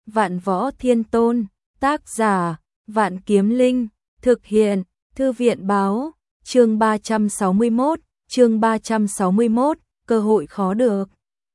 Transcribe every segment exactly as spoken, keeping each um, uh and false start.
Vạn Võ Thiên Tôn, tác giả, Vạn Kiếm Linh, thực hiện, Thư viện báo, chương ba trăm sáu mươi mốt, chương ba trăm sáu mươi mốt, cơ hội khó được.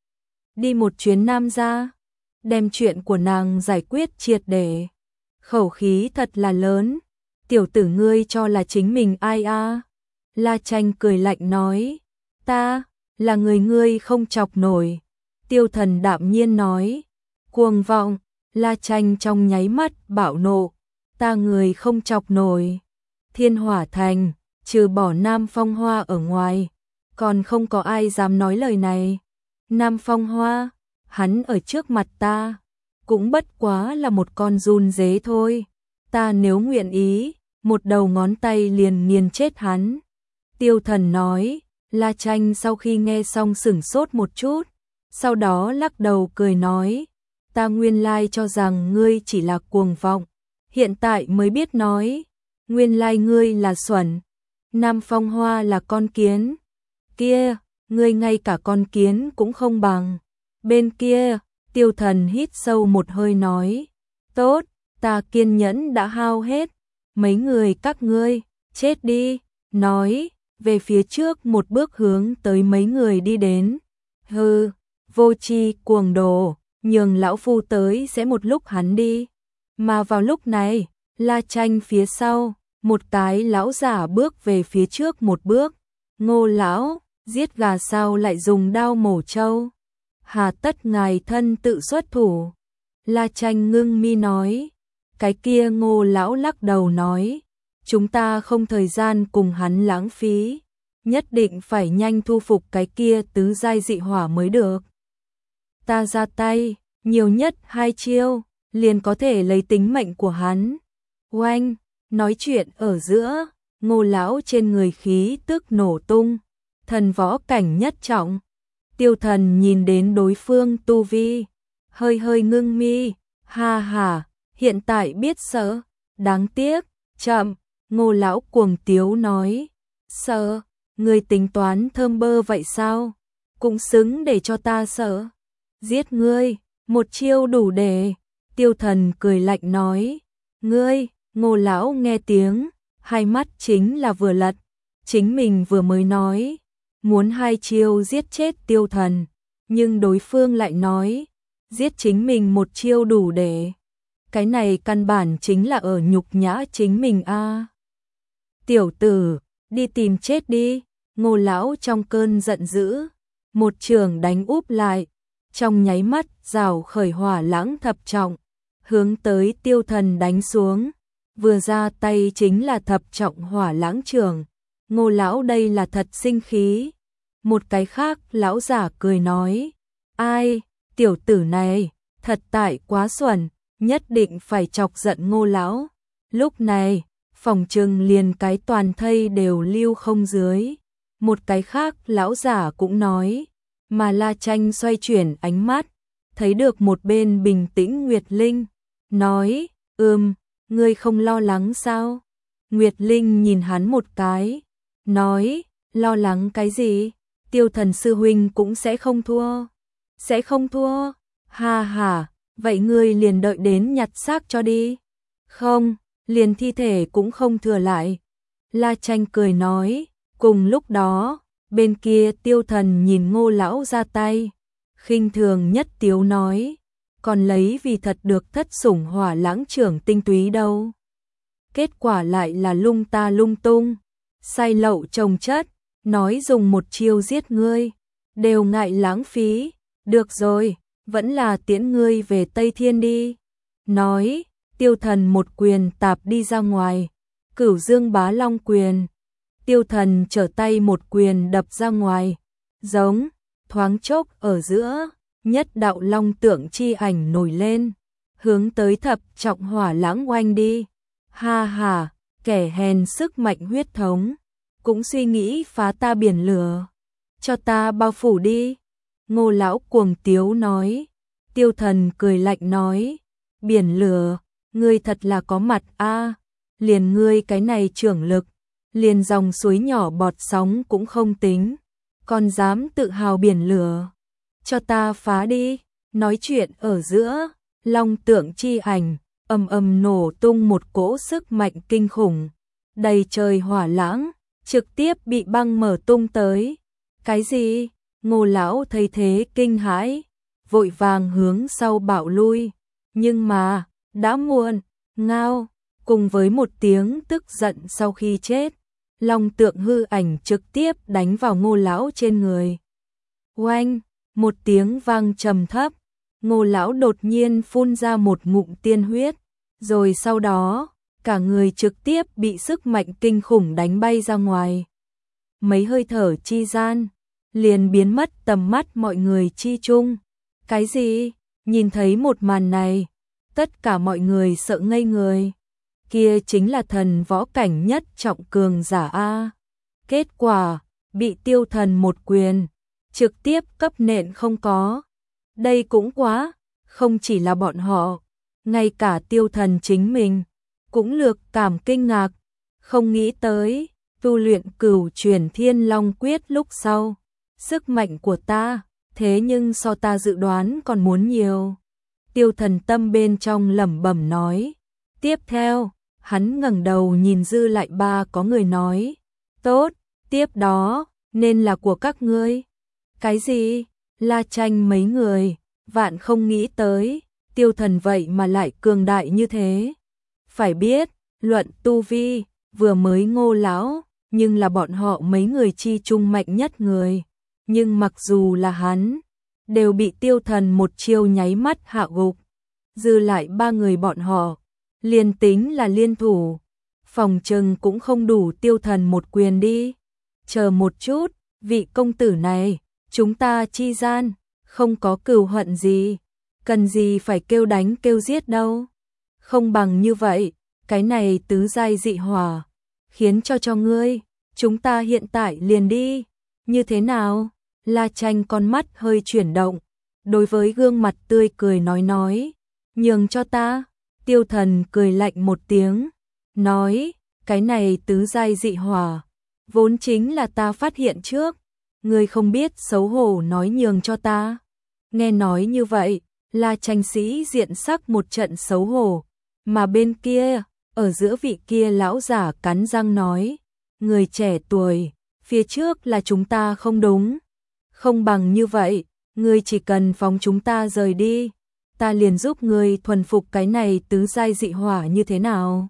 Đi một chuyến Nam gia, đem chuyện của nàng giải quyết triệt để. Khẩu khí thật là lớn, tiểu tử ngươi cho là chính mình ai a? La Tranh cười lạnh nói, ta, là người ngươi không chọc nổi. Tiêu Thần đạm nhiên nói, cuồng vọng. La Tranh trong nháy mắt bạo nộ, ta người không chọc nổi. Thiên Hỏa Thành, trừ bỏ Nam Phong Hoa ở ngoài, còn không có ai dám nói lời này. Nam Phong Hoa, hắn ở trước mặt ta, cũng bất quá là một con giun dế thôi. Ta nếu nguyện ý, một đầu ngón tay liền nghiền chết hắn. Tiêu Thần nói. La Tranh sau khi nghe xong sửng sốt một chút, sau đó lắc đầu cười nói, ta nguyên lai cho rằng ngươi chỉ là cuồng vọng, hiện tại mới biết nói, nguyên lai ngươi là xuẩn. Nam Phong Hoa là con kiến, kia, ngươi ngay cả con kiến cũng không bằng. Bên kia, Tiêu Thần hít sâu một hơi nói, tốt, ta kiên nhẫn đã hao hết, mấy người các ngươi, chết đi, nói, về phía trước một bước hướng tới mấy người đi đến. Hừ, vô tri cuồng đồ, nhường lão phu tới sẽ một lúc hắn đi. Mà vào lúc này, La Tranh phía sau, một cái lão giả bước về phía trước một bước. Ngô lão, giết gà sao lại dùng đao mổ trâu? Hà tất ngài thân tự xuất thủ? La Tranh ngưng mi nói. Cái kia Ngô lão lắc đầu nói, chúng ta không thời gian cùng hắn lãng phí, nhất định phải nhanh thu phục cái kia tứ giai dị hỏa mới được. Ta ra tay, nhiều nhất hai chiêu, liền có thể lấy tính mệnh của hắn. Oanh, nói chuyện ở giữa, Ngô lão trên người khí tức nổ tung, thần võ cảnh nhất trọng. Tiêu Thần nhìn đến đối phương tu vi, hơi hơi ngưng mi, ha ha, hiện tại biết sợ, đáng tiếc, chậm. Ngô lão cuồng tiếu nói, sợ, người tính toán thơm bơ vậy sao? Cũng xứng để cho ta sợ. Giết ngươi, một chiêu đủ để. Tiêu Thần cười lạnh nói, ngươi. Ngô lão nghe tiếng, hai mắt chính là vừa lật, chính mình vừa mới nói, muốn hai chiêu giết chết Tiêu Thần, nhưng đối phương lại nói, giết chính mình một chiêu đủ để. Cái này căn bản chính là ở nhục nhã chính mình a. À. Tiểu tử, đi tìm chết đi. Ngô lão trong cơn giận dữ, một trường đánh úp lại, trong nháy mắt rào khởi hỏa lãng thập trọng, hướng tới Tiêu Thần đánh xuống, vừa ra tay chính là thập trọng hỏa lãng trường. Ngô lão đây là thật sinh khí. Một cái khác lão giả cười nói, ai, tiểu tử này, thật tại quá xuẩn, nhất định phải chọc giận Ngô lão. Lúc này, phòng trừng liền cái toàn thây đều lưu không dưới. Một cái khác lão giả cũng nói, mà La Tranh xoay chuyển ánh mắt, thấy được một bên bình tĩnh Nguyệt Linh, nói, ừm, ngươi không lo lắng sao? Nguyệt Linh nhìn hắn một cái, nói, lo lắng cái gì? Tiêu Thần sư huynh cũng sẽ không thua. Sẽ không thua? Ha ha, vậy ngươi liền đợi đến nhặt xác cho đi. Không, liền thi thể cũng không thừa lại. La Tranh cười nói. Cùng lúc đó, bên kia Tiêu Thần nhìn Ngô lão ra tay, khinh thường nhất tiếu nói, còn lấy vì thật được thất sủng hỏa lãng trưởng tinh túy đâu. Kết quả lại là lung ta lung tung, sai lậu trồng chất, nói dùng một chiêu giết ngươi, đều ngại lãng phí, được rồi, vẫn là tiễn ngươi về Tây Thiên đi. Nói, Tiêu Thần một quyền tạp đi ra ngoài, Cửu Dương Bá Long quyền. Tiêu Thần trở tay một quyền đập ra ngoài, giống, thoáng chốc ở giữa, nhất đạo long tượng chi ảnh nổi lên, hướng tới thập trọng hỏa lãng oanh đi. Ha ha, kẻ hèn sức mạnh huyết thống, cũng suy nghĩ phá ta biển lửa, cho ta bao phủ đi. Ngô lão cuồng tiếu nói. Tiêu Thần cười lạnh nói, biển lửa, ngươi thật là có mặt a, à, liền ngươi cái này trưởng lực, liền dòng suối nhỏ bọt sóng cũng không tính, còn dám tự hào biển lửa, cho ta phá đi. Nói chuyện ở giữa, long tượng chi ảnh, ầm ầm nổ tung một cỗ sức mạnh kinh khủng, đầy trời hỏa lãng, trực tiếp bị băng mở tung tới. Cái gì? Ngô lão thấy thế kinh hãi, vội vàng hướng sau bạo lui, nhưng mà, đã muộn, ngao, cùng với một tiếng tức giận sau khi chết, long tượng hư ảnh trực tiếp đánh vào Ngô lão trên người. Oanh, một tiếng vang trầm thấp, Ngô lão đột nhiên phun ra một ngụm tiên huyết, rồi sau đó, cả người trực tiếp bị sức mạnh kinh khủng đánh bay ra ngoài. Mấy hơi thở chi gian, liền biến mất tầm mắt mọi người chi chung. Cái gì? Nhìn thấy một màn này, tất cả mọi người sợ ngây người. Kia chính là thần võ cảnh nhất trọng cường giả A. Kết quả, bị tiêu thần một quyền, trực tiếp cấp nện không có. Đây cũng quá, không chỉ là bọn họ, ngay cả tiêu thần chính mình, cũng lược cảm kinh ngạc, không nghĩ tới, tu luyện cửu chuyển thiên long quyết lúc sau. Sức mạnh của ta, thế nhưng so ta dự đoán còn muốn nhiều. Tiêu thần tâm bên trong lẩm bẩm nói. Tiếp theo, hắn ngẩng đầu nhìn dư lại ba có người nói. Tốt, tiếp đó, nên là của các ngươi. Cái gì? La Tranh mấy người, vạn không nghĩ tới, tiêu thần vậy mà lại cường đại như thế. Phải biết, luận tu vi, vừa mới Ngô lão, nhưng là bọn họ mấy người chi chung mạnh nhất người. Nhưng mặc dù là hắn, đều bị tiêu thần một chiêu nháy mắt hạ gục. Dư lại ba người bọn họ, liền tính là liên thủ, phòng trừng cũng không đủ tiêu thần một quyền đi. Chờ một chút, vị công tử này, chúng ta chi gian, không có cừu hận gì, cần gì phải kêu đánh kêu giết đâu. Không bằng như vậy, cái này tứ giai dị hỏa, khiến cho cho ngươi, chúng ta hiện tại liền đi, như thế nào? La Tranh con mắt hơi chuyển động, đối với gương mặt tươi cười nói nói, nhường cho ta. Tiêu thần cười lạnh một tiếng, nói, cái này tứ giai dị hỏa, vốn chính là ta phát hiện trước, ngươi không biết xấu hổ nói nhường cho ta. Nghe nói như vậy, La Tranh sĩ diện sắc một trận xấu hổ, mà bên kia, ở giữa vị kia lão giả cắn răng nói, người trẻ tuổi, phía trước là chúng ta không đúng. Không bằng như vậy, ngươi chỉ cần phóng chúng ta rời đi, ta liền giúp ngươi thuần phục cái này tứ giai dị hỏa như thế nào.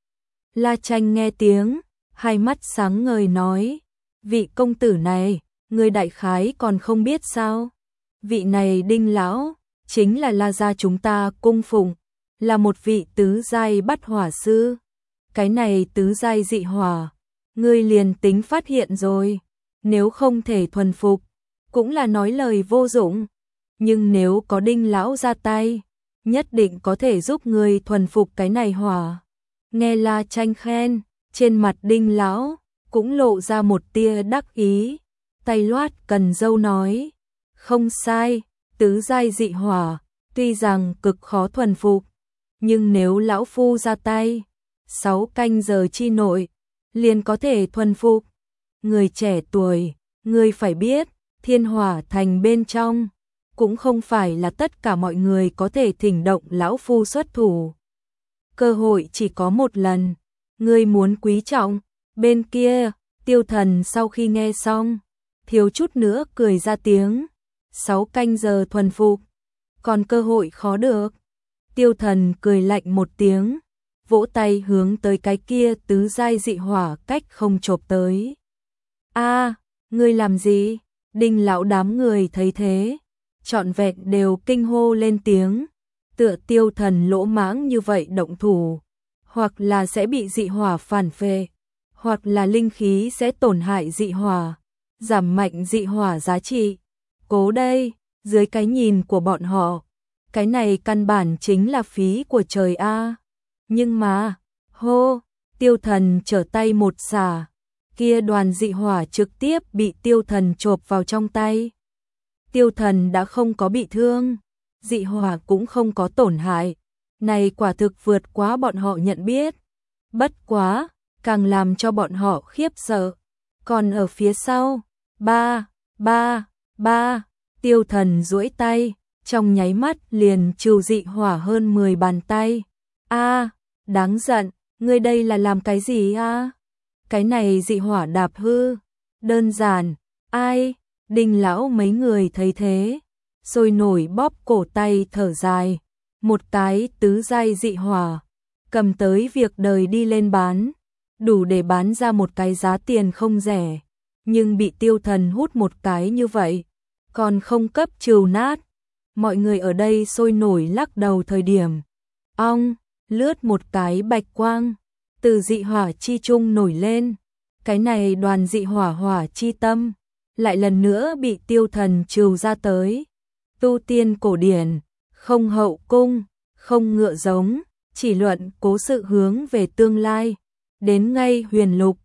La Tranh nghe tiếng, hai mắt sáng ngời nói, vị công tử này, ngươi đại khái còn không biết sao. Vị này Đinh lão, chính là La gia chúng ta cung phụng, là một vị tứ giai bắt hỏa sư. Cái này tứ giai dị hỏa, ngươi liền tính phát hiện rồi, nếu không thể thuần phục, cũng là nói lời vô dụng, nhưng nếu có Đinh lão ra tay, nhất định có thể giúp người thuần phục cái này hỏa. Nghe La Tranh khen, trên mặt Đinh lão cũng lộ ra một tia đắc ý, tay loát cần dâu nói, không sai, tứ giai dị hỏa, tuy rằng cực khó thuần phục, nhưng nếu lão phu ra tay, sáu canh giờ chi nội, liền có thể thuần phục. Người trẻ tuổi, người phải biết, Thiên Hỏa Thành bên trong, cũng không phải là tất cả mọi người có thể thỉnh động lão phu xuất thủ. Cơ hội chỉ có một lần, ngươi muốn quý trọng. Bên kia, tiêu thần sau khi nghe xong, thiếu chút nữa cười ra tiếng, sáu canh giờ thuần phục, còn cơ hội khó được. Tiêu thần cười lạnh một tiếng, vỗ tay hướng tới cái kia tứ giai dị hỏa cách không chộp tới. A, ngươi làm gì? Đinh lão đám người thấy thế, trọn vẹn đều kinh hô lên tiếng, tựa tiêu thần lỗ mãng như vậy động thủ, hoặc là sẽ bị dị hỏa phản phệ, hoặc là linh khí sẽ tổn hại dị hỏa, giảm mạnh dị hỏa giá trị. Cố đây, dưới cái nhìn của bọn họ, cái này căn bản chính là phí của trời a. Nhưng mà, hô, tiêu thần trở tay một xả, kia đoàn dị hỏa trực tiếp bị tiêu thần chộp vào trong tay. Tiêu thần đã không có bị thương, dị hỏa cũng không có tổn hại, này quả thực vượt quá bọn họ nhận biết. Bất quá, càng làm cho bọn họ khiếp sợ. Còn ở phía sau, ba, ba, ba, tiêu thần duỗi tay, trong nháy mắt liền trừ dị hỏa hơn mười bàn tay. A, đáng giận, ngươi đây là làm cái gì a? Cái này dị hỏa đạp hư, đơn giản, ai? Đinh lão mấy người thấy thế, sôi nổi bóp cổ tay thở dài, một cái tứ giai dị hỏa, cầm tới việc đời đi lên bán, đủ để bán ra một cái giá tiền không rẻ, nhưng bị Tiêu Thần hút một cái như vậy, còn không cấp trừ nát. Mọi người ở đây sôi nổi lắc đầu thời điểm, ong, lướt một cái bạch quang, từ dị hỏa chi trung nổi lên, cái này đoàn dị hỏa hỏa chi tâm, lại lần nữa bị Tiêu Thần trừ ra tới. Tu tiên cổ điển, không hậu cung, không ngựa giống, chỉ luận cố sự hướng về tương lai, đến ngay huyền lục,